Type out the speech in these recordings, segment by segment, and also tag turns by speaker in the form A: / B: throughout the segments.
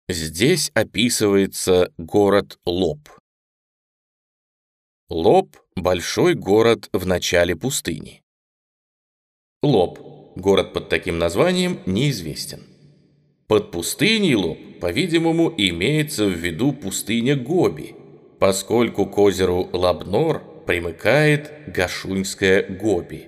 A: Здесь описывается город Лоб. Лоб — большой город в начале пустыни. Лоб — город под таким названием неизвестен. Под пустыней Лоб, по-видимому, имеется в виду пустыня Гоби, поскольку к озеру Лабнор примыкает Гашуньская Гоби.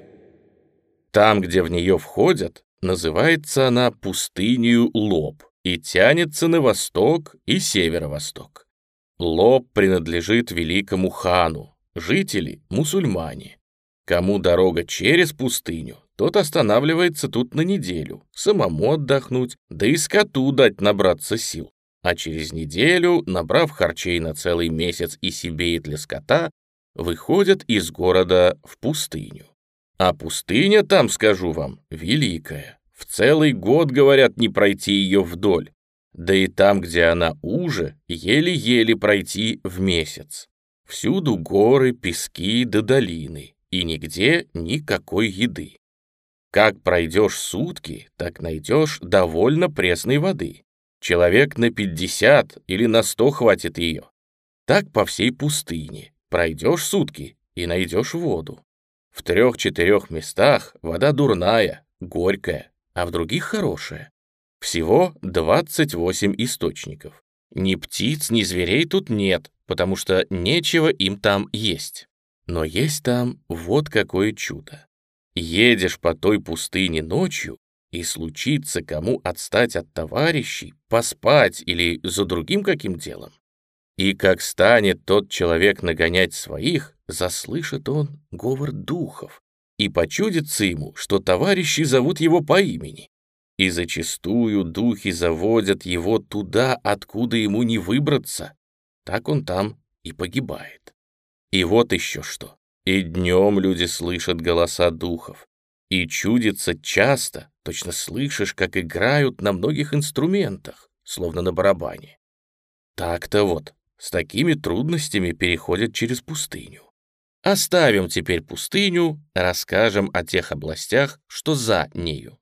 A: Там, где в нее входят, называется она пустынею Лоб и тянется на восток и северо-восток. Лоб принадлежит великому хану, жители — мусульмане. Кому дорога через пустыню, тот останавливается тут на неделю, самому отдохнуть, да и скоту дать набраться сил. А через неделю, набрав харчей на целый месяц и себе, и для скота, выходят из города в пустыню. А пустыня там, скажу вам, великая. В целый год, говорят, не пройти ее вдоль. Да и там, где она уже, еле-еле пройти в месяц. Всюду горы, пески да долины, и нигде никакой еды. Как пройдешь сутки, так найдешь довольно пресной воды. Человек на 50 или на 100 хватит ее. Так по всей пустыне. Пройдешь сутки и найдешь воду. В 3-4 местах вода дурная, горькая, а в других хорошая. Всего 28 источников. Ни птиц, ни зверей тут нет, потому что нечего им там есть. Но есть там вот какое чудо. Едешь по той пустыне ночью, и случится кому отстать от товарищей, поспать или за другим каким делом. И как станет тот человек нагонять своих, заслышит он говор духов, и почудится ему, что товарищи зовут его по имени. И зачастую духи заводят его туда, откуда ему не выбраться. Так он там и погибает. И вот еще что. И днем люди слышат голоса духов. И чудится часто, точно слышишь, как играют на многих инструментах, словно на барабане. Так-то вот, с такими трудностями переходят через пустыню. Оставим теперь пустыню, расскажем о тех областях, что за нею.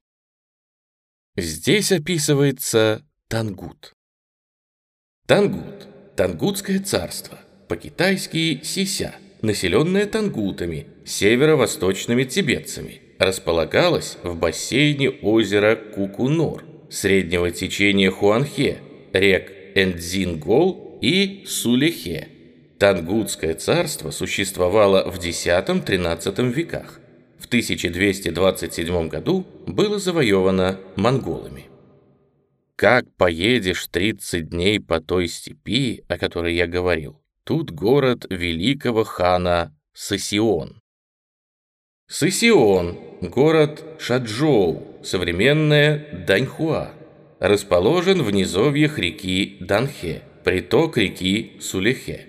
A: Здесь описывается Тангут. Тангут — Тангутское царство, по-китайски Сися, населенное тангутами, северо-восточными тибетцами, располагалось в бассейне озера Кукунор, среднего течения Хуанхэ, рек Эндзингол и Сулехе. Тангутское царство существовало в X-XIII веках. В 1227 году было завоевано монголами. Как поедешь 30 дней по той степи, о которой я говорил, тут город великого хана Сысион. Сысион — город Шаджоу, современная Даньхуа, расположен в низовьях реки Данхэ, приток реки Сулехе.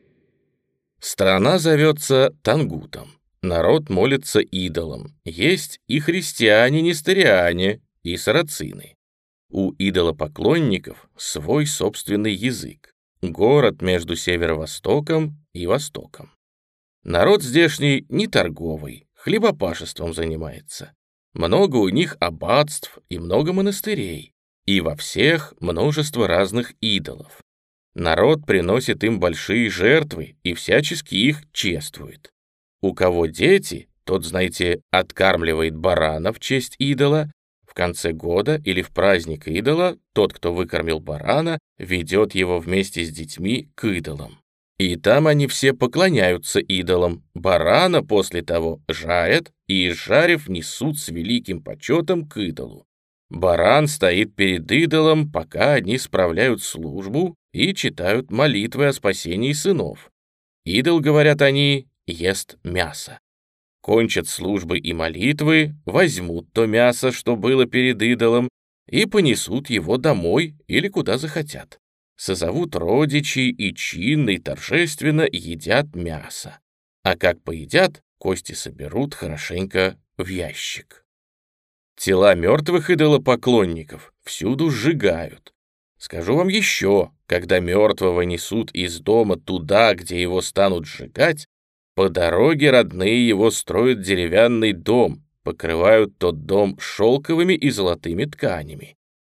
A: Страна зовется Тангутом. Народ молится идолам. Есть и христиане-несториане, и сарацины. У идолопоклонников свой собственный язык. Город между северо-востоком и востоком. Народ здешний не торговый, хлебопашеством занимается. Много у них аббатств и много монастырей. И во всех множество разных идолов. Народ приносит им большие жертвы и всячески их чествует. У кого дети, тот, знаете, откармливает барана в честь идола. В конце года или в праздник идола тот, кто выкормил барана, ведет его вместе с детьми к идолам. И там они все поклоняются идолам. Барана после того жарят и, изжарив, несут с великим почетом к идолу. Баран стоит перед идолом, пока они справляют службу и читают молитвы о спасении сынов. Идол, говорят они, ест мясо. Кончат службы и молитвы, возьмут то мясо, что было перед идолом, и понесут его домой или куда захотят. Созовут родичей и чинно и торжественно едят мясо. А как поедят, кости соберут хорошенько в ящик. Тела мертвых идолопоклонников всюду сжигают. Скажу вам еще, когда мертвого несут из дома туда, где его станут сжигать, по дороге родные его строят деревянный дом, покрывают тот дом шелковыми и золотыми тканями.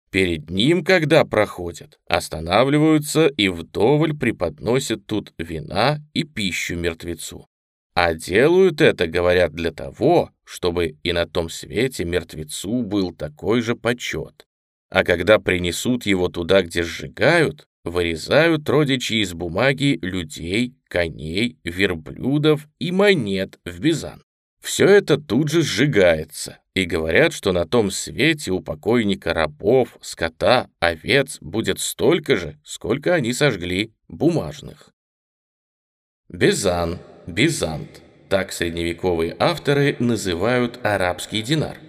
A: Перед ним, когда проходят, останавливаются и вдоволь преподносят тут вина и пищу мертвецу. А делают это, говорят, для того, чтобы и на том свете мертвецу был такой же почет. А когда принесут его туда, где сжигают, вырезают родичи из бумаги людей, коней, верблюдов и монет в бизан. Все это тут же сжигается, и говорят, что на том свете у покойника рабов, скота, овец будет столько же, сколько они сожгли бумажных. Бизан, бизант. Так средневековые авторы называют арабский динар.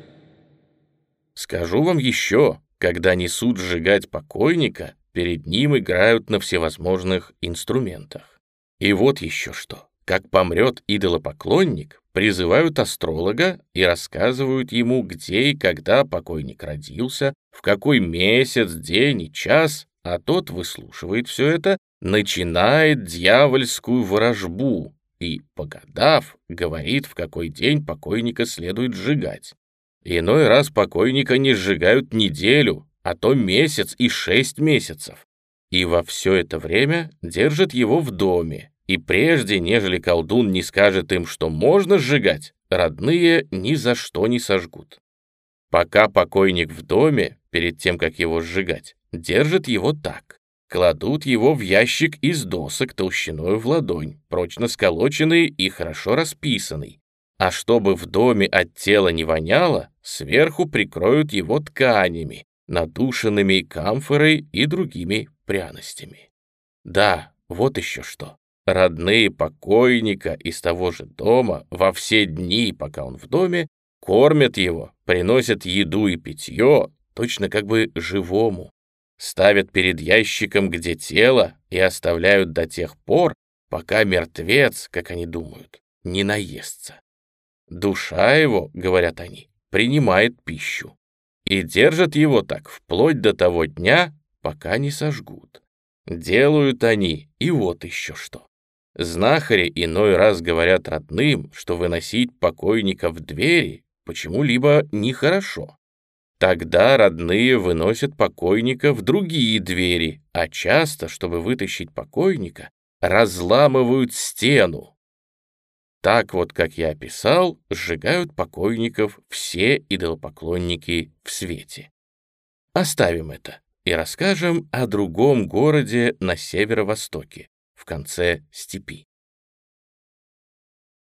A: Скажу вам еще, когда несут сжигать покойника, перед ним играют на всевозможных инструментах. И вот еще что. Как помрет идолопоклонник, призывают астролога и рассказывают ему, где и когда покойник родился, в какой месяц, день и час, а тот выслушивает все это, начинает дьявольскую ворожбу и, погадав, говорит, в какой день покойника следует сжигать. Иной раз покойника не сжигают неделю, а то месяц и 6 месяцев. И во все это время держат его в доме, и прежде, нежели колдун не скажет им, что можно сжигать, родные ни за что не сожгут. Пока покойник в доме, перед тем, как его сжигать, держат его так. Кладут его в ящик из досок толщиною в ладонь, прочно сколоченный и хорошо расписанный. А чтобы в доме от тела не воняло, сверху прикроют его тканями, надушенными камфорой и другими пряностями. Да, вот еще что. Родные покойника из того же дома во все дни, пока он в доме, кормят его, приносят еду и питье, точно как бы живому, ставят перед ящиком, где тело, и оставляют до тех пор, пока мертвец, как они думают, не наестся. Душа его, говорят они, принимает пищу, и держат его так вплоть до того дня, пока не сожгут. Делают они и вот еще что. Знахари иной раз говорят родным, что выносить покойника в двери почему-либо нехорошо. Тогда родные выносят покойника в другие двери, а часто, чтобы вытащить покойника, разламывают стену. Так вот, как я описал, сжигают покойников все идолопоклонники в свете. Оставим это и расскажем о другом городе на северо-востоке, в конце степи.